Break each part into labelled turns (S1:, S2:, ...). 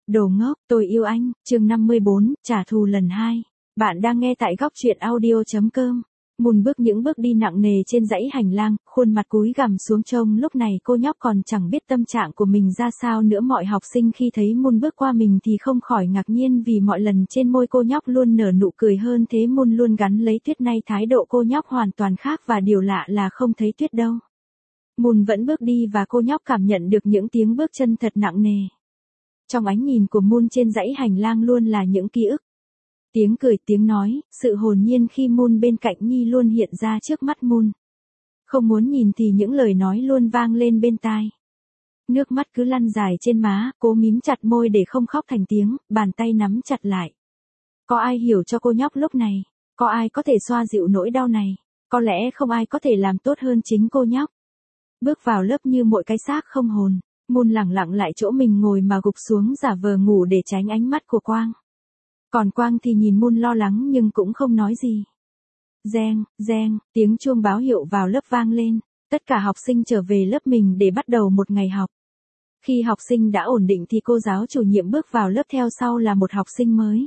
S1: Đồ ngốc, tôi yêu anh, chương 54, trả thù lần 2. Bạn đang nghe tại góc truyện audio.com. Moon bước những bước đi nặng nề trên dãy hành lang, khuôn mặt cúi gằm xuống trông lúc này cô nhóc còn chẳng biết tâm trạng của mình ra sao nữa. Mọi học sinh khi thấy Moon bước qua mình thì không khỏi ngạc nhiên vì mọi lần trên môi cô nhóc luôn nở nụ cười hơn thế. Moon luôn gắn lấy Tuyết, nay thái độ cô nhóc hoàn toàn khác và điều lạ là không thấy Tuyết đâu. Moon vẫn bước đi và cô nhóc cảm nhận được những tiếng bước chân thật nặng nề. Trong ánh nhìn của Moon trên dãy hành lang luôn là những ký ức. Tiếng cười, tiếng nói, sự hồn nhiên khi Moon bên cạnh Nhi luôn hiện ra trước mắt Moon. Không muốn nhìn thì những lời nói luôn vang lên bên tai. Nước mắt cứ lăn dài trên má, cố mím chặt môi để không khóc thành tiếng, bàn tay nắm chặt lại. Có ai hiểu cho cô nhóc lúc này? Có ai có thể xoa dịu nỗi đau này? Có lẽ không ai có thể làm tốt hơn chính cô nhóc. Bước vào lớp như mỗi cái xác không hồn, Moon lẳng lặng lại chỗ mình ngồi mà gục xuống giả vờ ngủ để tránh ánh mắt của Quang. Còn Quang thì nhìn Moon lo lắng nhưng cũng không nói gì. Reng, reng, tiếng chuông báo hiệu vào lớp vang lên. Tất cả học sinh trở về lớp mình để bắt đầu một ngày học. Khi học sinh đã ổn định thì cô giáo chủ nhiệm bước vào lớp, theo sau là một học sinh mới.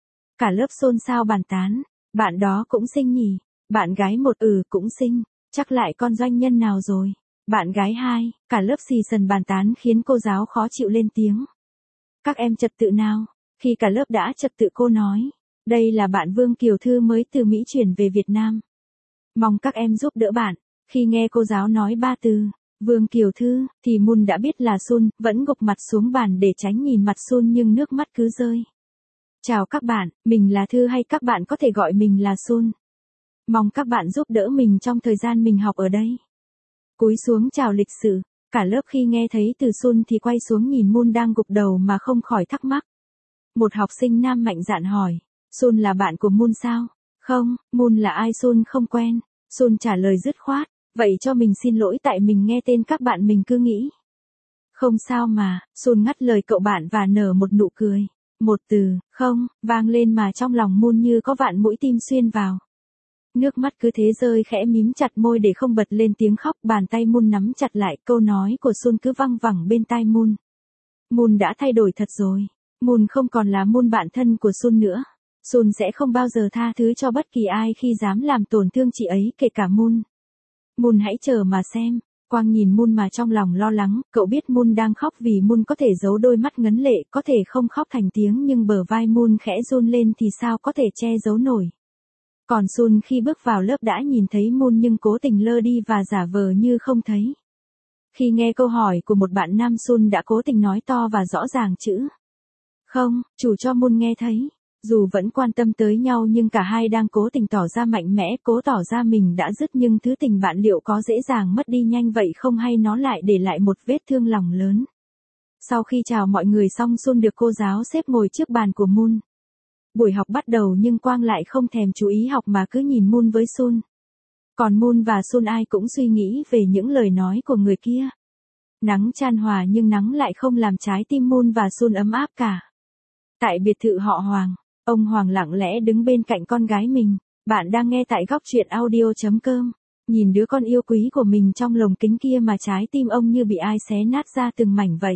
S1: Cả lớp xôn xao bàn tán. Bạn đó cũng xinh nhỉ? Bạn gái một cũng xinh. Chắc lại con doanh nhân nào rồi? Bạn gái 2, cả lớp xì xần bàn tán khiến cô giáo khó chịu lên tiếng. Các em trật tự nào? Khi cả lớp đã trật tự cô nói. Đây là bạn Vương Kiều Thư mới từ Mỹ chuyển về Việt Nam. Mong các em giúp đỡ bạn. Khi nghe cô giáo nói 3 từ, Vương Kiều Thư, thì Moon đã biết là Sun, vẫn gục mặt xuống bàn để tránh nhìn mặt Sun nhưng nước mắt cứ rơi. Chào các bạn, mình là Thư hay các bạn có thể gọi mình là Sun. Mong các bạn giúp đỡ mình trong thời gian mình học ở đây. Cúi xuống chào lịch sự, cả lớp khi nghe thấy từ Sun thì quay xuống nhìn Moon đang gục đầu mà không khỏi thắc mắc. Một học sinh nam mạnh dạn hỏi, Sun là bạn của Moon sao? Không, Moon là ai Sun không quen. Sun trả lời dứt khoát, vậy cho mình xin lỗi tại mình nghe tên các bạn mình cứ nghĩ. Không sao mà, Sun ngắt lời cậu bạn và nở một nụ cười. Một từ, không, vang lên mà trong lòng Moon như có vạn mũi tim xuyên vào. Nước mắt cứ thế rơi, khẽ mím chặt môi để không bật lên tiếng khóc, bàn tay Moon nắm chặt lại, câu nói của Sun cứ văng vẳng bên tai Moon. Moon đã thay đổi thật rồi. Moon không còn là Moon bạn thân của Sun nữa. Sun sẽ không bao giờ tha thứ cho bất kỳ ai khi dám làm tổn thương chị ấy, kể cả Moon. Moon hãy chờ mà xem. Quang nhìn Moon mà trong lòng lo lắng, cậu biết Moon đang khóc vì Moon có thể giấu đôi mắt ngấn lệ, có thể không khóc thành tiếng nhưng bờ vai Moon khẽ run lên thì sao có thể che giấu nổi. Còn Sun khi bước vào lớp đã nhìn thấy Moon nhưng cố tình lơ đi và giả vờ như không thấy. Khi nghe câu hỏi của một bạn nam, Sun đã cố tình nói to và rõ ràng chữ không, chủ cho Moon nghe thấy. Dù vẫn quan tâm tới nhau nhưng cả hai đang cố tình tỏ ra mạnh mẽ, cố tỏ ra mình đã dứt nhưng thứ tình bạn liệu có dễ dàng mất đi nhanh vậy không, hay nó lại để lại một vết thương lòng lớn. Sau khi chào mọi người xong, Sun được cô giáo xếp ngồi trước bàn của Moon. Buổi học bắt đầu nhưng Quang lại không thèm chú ý học mà cứ nhìn Moon với Sun. Còn Moon và Sun ai cũng suy nghĩ về những lời nói của người kia. Nắng chan hòa nhưng nắng lại không làm trái tim Moon và Sun ấm áp cả. Tại biệt thự họ Hoàng, ông Hoàng lặng lẽ đứng bên cạnh con gái mình. Bạn đang nghe tại góc truyện audio.com. Nhìn đứa con yêu quý của mình trong lồng kính kia mà trái tim ông như bị ai xé nát ra từng mảnh vậy.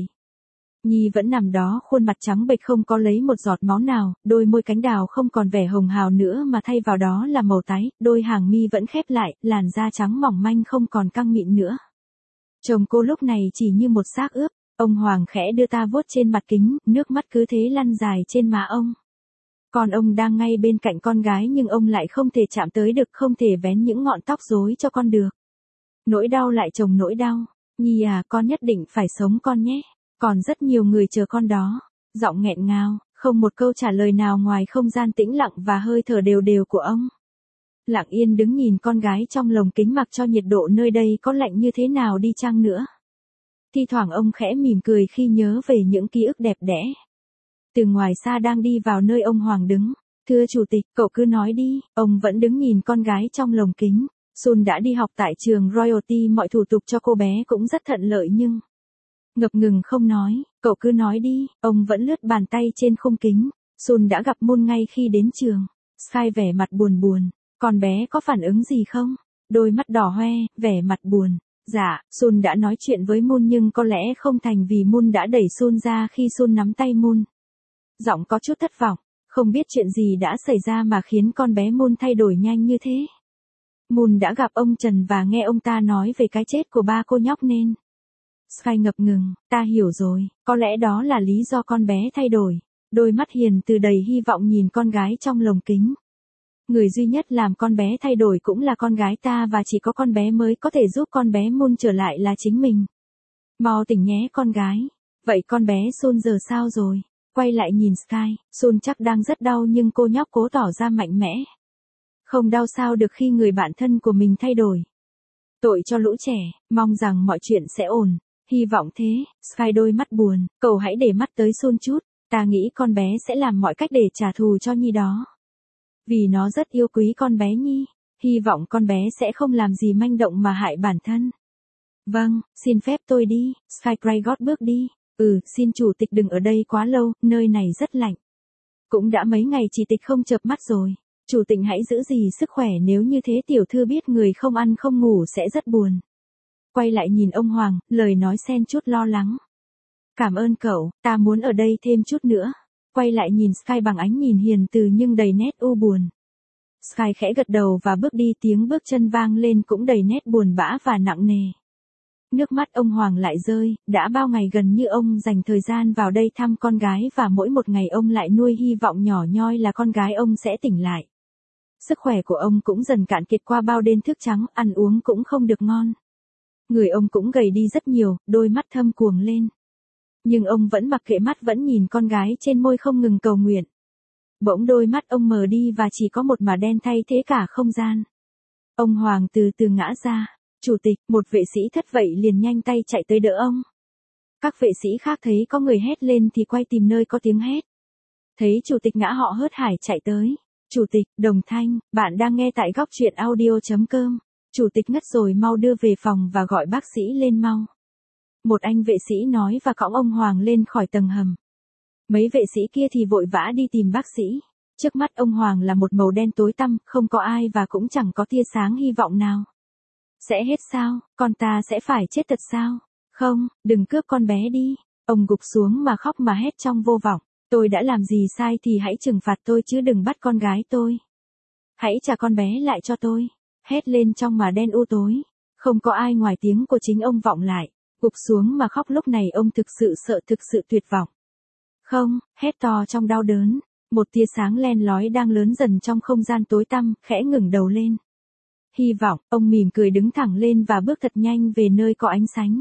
S1: Nhi vẫn nằm đó, khuôn mặt trắng bệch không có lấy một giọt máu nào, đôi môi cánh đào không còn vẻ hồng hào nữa mà thay vào đó là màu tái, đôi hàng mi vẫn khép lại, làn da trắng mỏng manh không còn căng mịn nữa. Chồng cô lúc này chỉ như một xác ướp, ông Hoàng khẽ đưa ta vuốt trên mặt kính, nước mắt cứ thế lăn dài trên má ông. Còn ông đang ngay bên cạnh con gái nhưng ông lại không thể chạm tới được, không thể vén những ngọn tóc rối cho con được. Nỗi đau lại chồng nỗi đau. Nhi à, con nhất định phải sống con nhé. Còn rất nhiều người chờ con đó. Giọng nghẹn ngào, không một câu trả lời nào ngoài không gian tĩnh lặng và hơi thở đều đều của ông. Lặng yên đứng nhìn con gái trong lồng kính, mặc cho nhiệt độ nơi đây có lạnh như thế nào đi chăng nữa. Thi thoảng ông khẽ mỉm cười khi nhớ về những ký ức đẹp đẽ. Từ ngoài xa đang đi vào nơi ông Hoàng đứng. Thưa chủ tịch, cậu cứ nói đi. Ông vẫn đứng nhìn con gái trong lồng kính. Sun đã đi học tại trường Royalty, mọi thủ tục cho cô bé cũng rất thuận lợi nhưng ngập ngừng không nói. Cậu cứ nói đi. Ông vẫn lướt bàn tay trên khung kính. Sun đã gặp Moon ngay khi đến trường. Sky vẻ mặt buồn buồn. Con bé có phản ứng gì không? Đôi mắt đỏ hoe, vẻ mặt buồn. Dạ, Sun đã nói chuyện với Moon nhưng có lẽ không thành vì Moon đã đẩy Sun ra khi Sun nắm tay Moon. giọng có chút thất vọng, không biết chuyện gì đã xảy ra mà khiến con bé Moon thay đổi nhanh như thế. Moon đã gặp ông Trần và nghe ông ta nói về cái chết của ba cô nhóc nên. Sky ngập ngừng, ta hiểu rồi, có lẽ đó là lý do con bé thay đổi. Đôi mắt hiền từ đầy hy vọng nhìn con gái trong lồng kính. Người duy nhất làm con bé thay đổi cũng là con gái ta và chỉ có con bé mới có thể giúp con bé Moon trở lại là chính mình. Mau tỉnh nhé con gái. Vậy con bé Sun giờ sao rồi? Quay lại nhìn Sky, Sun chắc đang rất đau nhưng cô nhóc cố tỏ ra mạnh mẽ. Không đau sao được khi người bạn thân của mình thay đổi. Tội cho lũ trẻ, mong rằng mọi chuyện sẽ ổn. Hy vọng thế, Sky đôi mắt buồn, cậu hãy để mắt tới Sun chút. Ta nghĩ con bé sẽ làm mọi cách để trả thù cho Nhi đó. Vì nó rất yêu quý con bé Nhi. Hy vọng con bé sẽ không làm gì manh động mà hại bản thân. Vâng, xin phép tôi đi. Sky Craigott bước đi. Xin chủ tịch đừng ở đây quá lâu, nơi này rất lạnh. Cũng đã mấy ngày chị tịch không chợp mắt rồi. Chủ tịch hãy giữ gìn sức khỏe, nếu như thế tiểu thư biết người không ăn không ngủ sẽ rất buồn. Quay lại nhìn ông Hoàng, lời nói xen chút lo lắng. Cảm ơn cậu, ta muốn ở đây thêm chút nữa. Quay lại nhìn Sky bằng ánh nhìn hiền từ nhưng đầy nét u buồn. Sky khẽ gật đầu và bước đi, tiếng bước chân vang lên cũng đầy nét buồn bã và nặng nề. Nước mắt ông Hoàng lại rơi, đã bao ngày gần như ông dành thời gian vào đây thăm con gái và mỗi một ngày ông lại nuôi hy vọng nhỏ nhoi là con gái ông sẽ tỉnh lại. Sức khỏe của ông cũng dần cạn kiệt qua bao đêm thức trắng, ăn uống cũng không được ngon. Người ông cũng gầy đi rất nhiều, đôi mắt thâm quầng lên. Nhưng ông vẫn mặc kệ, mắt vẫn nhìn con gái trên môi không ngừng cầu nguyện. Bỗng đôi mắt ông mờ đi và chỉ có một mả đen thay thế cả không gian. Ông Hoàng từ từ ngã ra. Chủ tịch, một vệ sĩ thất vậy liền nhanh tay chạy tới đỡ ông. Các vệ sĩ khác thấy có người hét lên thì quay tìm nơi có tiếng hét. Thấy chủ tịch ngã họ hớt hải chạy tới. Chủ tịch, đồng thanh, bạn đang nghe tại góc truyện audio.com. Chủ tịch ngất rồi, mau đưa về phòng và gọi bác sĩ lên mau. Một anh vệ sĩ nói và cõng ông Hoàng lên khỏi tầng hầm. Mấy vệ sĩ kia thì vội vã đi tìm bác sĩ. Trước mắt ông Hoàng là một màu đen tối tăm, không có ai và cũng chẳng có tia sáng hy vọng nào. Sẽ hết sao, con ta sẽ phải chết thật sao? Không, đừng cướp con bé đi. Ông gục xuống mà khóc mà hét trong vô vọng. Tôi đã làm gì sai thì hãy trừng phạt tôi chứ đừng bắt con gái tôi. Hãy trả con bé lại cho tôi. Hét lên trong mà đen u tối. Không có ai ngoài tiếng của chính ông vọng lại. Gục xuống mà khóc, lúc này ông thực sự sợ, thực sự tuyệt vọng. Không, hét to trong đau đớn. Một tia sáng len lói đang lớn dần trong không gian tối tăm, khẽ ngẩng đầu lên. Hy vọng, ông mỉm cười đứng thẳng lên và bước thật nhanh về nơi có ánh sáng.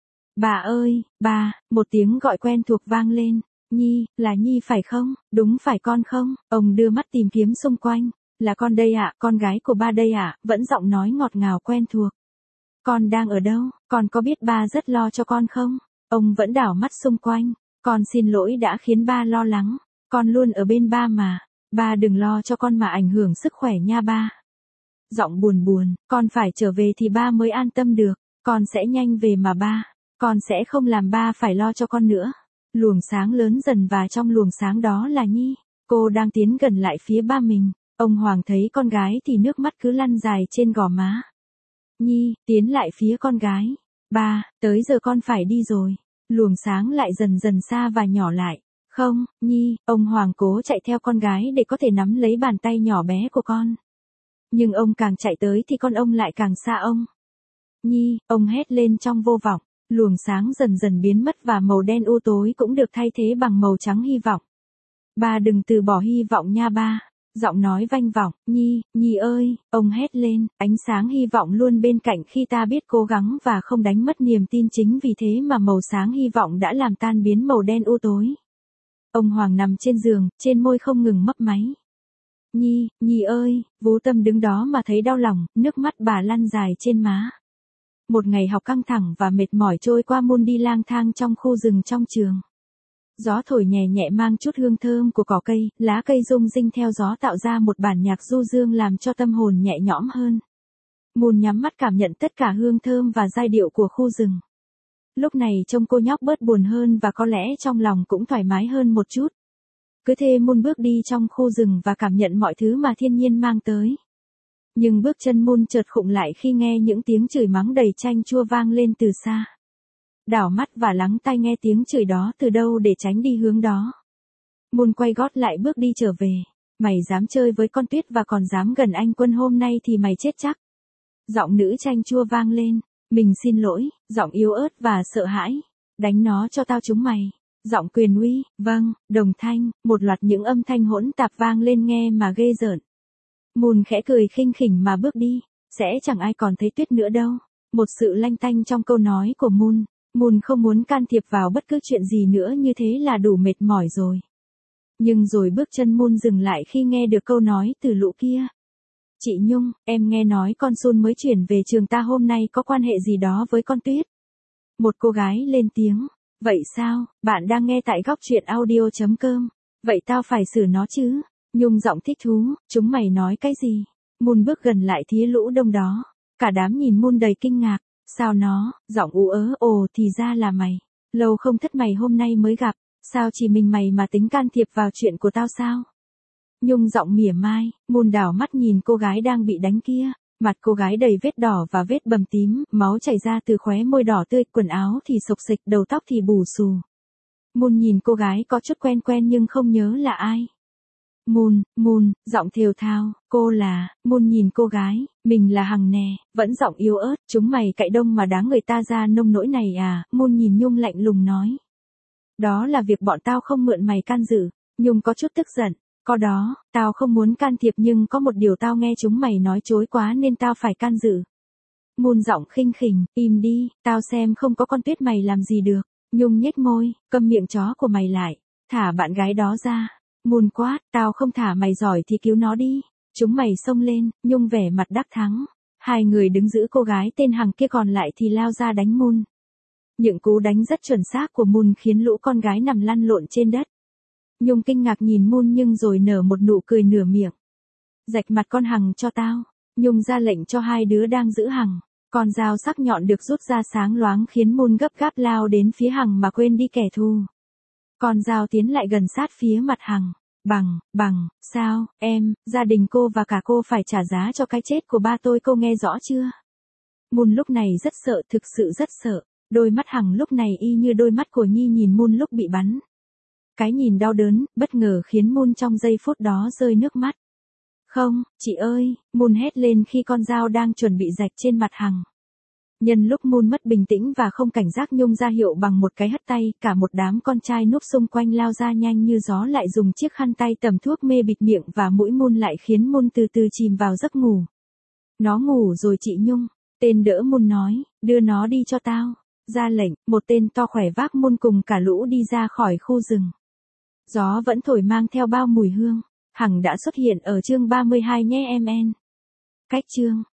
S1: Bà ơi, bà, một tiếng gọi quen thuộc vang lên. Nhi, là Nhi phải không? Đúng phải con không? Ông đưa mắt tìm kiếm xung quanh. Là con đây ạ, con gái của ba đây ạ, vẫn giọng nói ngọt ngào quen thuộc. Con đang ở đâu? Con có biết ba rất lo cho con không? Ông vẫn đảo mắt xung quanh. Con xin lỗi đã khiến ba lo lắng. Con luôn ở bên ba mà. Ba đừng lo cho con mà ảnh hưởng sức khỏe nha ba. Giọng buồn buồn, con phải trở về thì ba mới an tâm được. Con sẽ nhanh về mà ba. Con sẽ không làm ba phải lo cho con nữa. Luồng sáng lớn dần và trong luồng sáng đó là Nhi. Cô đang tiến gần lại phía ba mình. Ông Hoàng thấy con gái thì nước mắt cứ lăn dài trên gò má. Nhi, tiến lại phía con gái. Ba, tới giờ con phải đi rồi. Luồng sáng lại dần dần xa và nhỏ lại. Không, Nhi, ông Hoàng cố chạy theo con gái để có thể nắm lấy bàn tay nhỏ bé của con. Nhưng ông càng chạy tới thì con ông lại càng xa ông. Nhi, ông hét lên trong vô vọng. Luồng sáng dần dần biến mất và màu đen u tối cũng được thay thế bằng màu trắng hy vọng. Ba đừng từ bỏ hy vọng nha ba. Giọng nói vang vọng. Nhi, Nhi ơi, ông hét lên, ánh sáng hy vọng luôn bên cạnh khi ta biết cố gắng và không đánh mất niềm tin, chính vì thế mà màu sáng hy vọng đã làm tan biến màu đen u tối. Ông Hoàng nằm trên giường, trên môi không ngừng mấp máy. Nhi, Nhi ơi, Vô Tâm đứng đó mà thấy đau lòng, nước mắt bà lăn dài trên má. Một ngày học căng thẳng và mệt mỏi trôi qua, Moon đi lang thang trong khu rừng trong trường. Gió thổi nhẹ nhẹ mang chút hương thơm của cỏ cây, lá cây rung rinh theo gió tạo ra một bản nhạc du dương làm cho tâm hồn nhẹ nhõm hơn. Moon nhắm mắt cảm nhận tất cả hương thơm và giai điệu của khu rừng. Lúc này trông cô nhóc bớt buồn hơn và có lẽ trong lòng cũng thoải mái hơn một chút. Cứ thế Moon bước đi trong khu rừng và cảm nhận mọi thứ mà thiên nhiên mang tới. Nhưng bước chân Moon chợt khựng lại khi nghe những tiếng chửi mắng đầy chanh chua vang lên từ xa. Đảo mắt và lắng tai nghe tiếng chửi đó từ đâu để tránh đi hướng đó. Moon quay gót lại bước đi trở về. Mày dám chơi với con Tuyết và còn dám gần anh Quân hôm nay thì mày chết chắc. Giọng nữ chanh chua vang lên. Mình xin lỗi, giọng yếu ớt và sợ hãi. Đánh nó cho tao chúng mày. Giọng quyền uy, vâng, đồng thanh, một loạt những âm thanh hỗn tạp vang lên nghe mà ghê rợn. Moon khẽ cười khinh khỉnh mà bước đi. Sẽ chẳng ai còn thấy Tuyết nữa đâu. Một sự lanh tanh trong câu nói của Moon. Moon không muốn can thiệp vào bất cứ chuyện gì nữa, như thế là đủ mệt mỏi rồi. Nhưng rồi bước chân Moon dừng lại khi nghe được câu nói từ lũ kia. Chị Nhung, em nghe nói con Sun mới chuyển về trường ta hôm nay có quan hệ gì đó với con Tuyết. Một cô gái lên tiếng. Vậy sao, bạn đang nghe tại góc truyện audio.com. Vậy tao phải xử nó chứ. Nhung giọng thích thú, chúng mày nói cái gì? Moon bước gần lại thía lũ đông đó. Cả đám nhìn Moon đầy kinh ngạc. Sao nó, giọng ú ớ, ồ thì ra là mày. Lâu không thất mày hôm nay mới gặp. Sao chỉ mình mày mà tính can thiệp vào chuyện của tao sao? Nhung giọng mỉa mai. Moon đảo mắt nhìn cô gái đang bị đánh kia. Mặt cô gái đầy vết đỏ và vết bầm tím, máu chảy ra từ khóe môi đỏ tươi, quần áo thì xộc xệch, đầu tóc thì bù xù. Moon nhìn cô gái có chút quen quen nhưng không nhớ là ai. Moon, giọng thều thào, cô là, Moon nhìn cô gái, mình là Hằng nè, vẫn giọng yếu ớt, chúng mày cậy đông mà đáng người ta ra nông nỗi này à, Moon nhìn Nhung lạnh lùng nói. Đó là việc bọn tao không mượn mày can dự. Nhung có chút tức giận. Có đó, tao không muốn can thiệp nhưng có một điều tao nghe chúng mày nói chối quá nên tao phải can dự. Moon giọng khinh khỉnh, im đi, tao xem không có con Tuyết mày làm gì được. Nhung nhếch môi, câm miệng chó của mày lại, thả bạn gái đó ra. Moon quát, tao không thả mày giỏi thì cứu nó đi. Chúng mày xông lên, Nhung vẻ mặt đắc thắng. Hai người đứng giữ cô gái tên Hằng kia còn lại thì lao ra đánh Moon. Những cú đánh rất chuẩn xác của Moon khiến lũ con gái nằm lăn lộn trên đất. Nhung kinh ngạc nhìn Moon nhưng rồi nở một nụ cười nửa miệng. Rạch mặt con Hằng cho tao. Nhung ra lệnh cho hai đứa đang giữ Hằng. Con dao sắc nhọn được rút ra sáng loáng khiến Moon gấp gáp lao đến phía Hằng mà quên đi kẻ thù. Con dao tiến lại gần sát phía mặt Hằng. Sao, em, gia đình cô và cả cô phải trả giá cho cái chết của ba tôi, cô nghe rõ chưa? Moon lúc này rất sợ, thực sự rất sợ. Đôi mắt Hằng lúc này y như đôi mắt của Nhi nhìn Moon lúc bị bắn. Cái nhìn đau đớn, bất ngờ khiến Moon trong giây phút đó rơi nước mắt. Không, chị ơi, Moon hét lên khi con dao đang chuẩn bị rạch trên mặt Hằng. Nhân lúc Moon mất bình tĩnh và không cảnh giác, Nhung ra hiệu bằng một cái hất tay, cả một đám con trai núp xung quanh lao ra nhanh như gió, lại dùng chiếc khăn tay tẩm thuốc mê bịt miệng và mũi Moon lại khiến Moon từ từ chìm vào giấc ngủ. Nó ngủ rồi chị Nhung. Tên đỡ Moon nói, đưa nó đi cho tao. Ra lệnh, một tên to khỏe vác Moon cùng cả lũ đi ra khỏi khu rừng. Gió vẫn thổi mang theo bao mùi hương. Hằng đã xuất hiện ở chương 32 nhé em en. Cách chương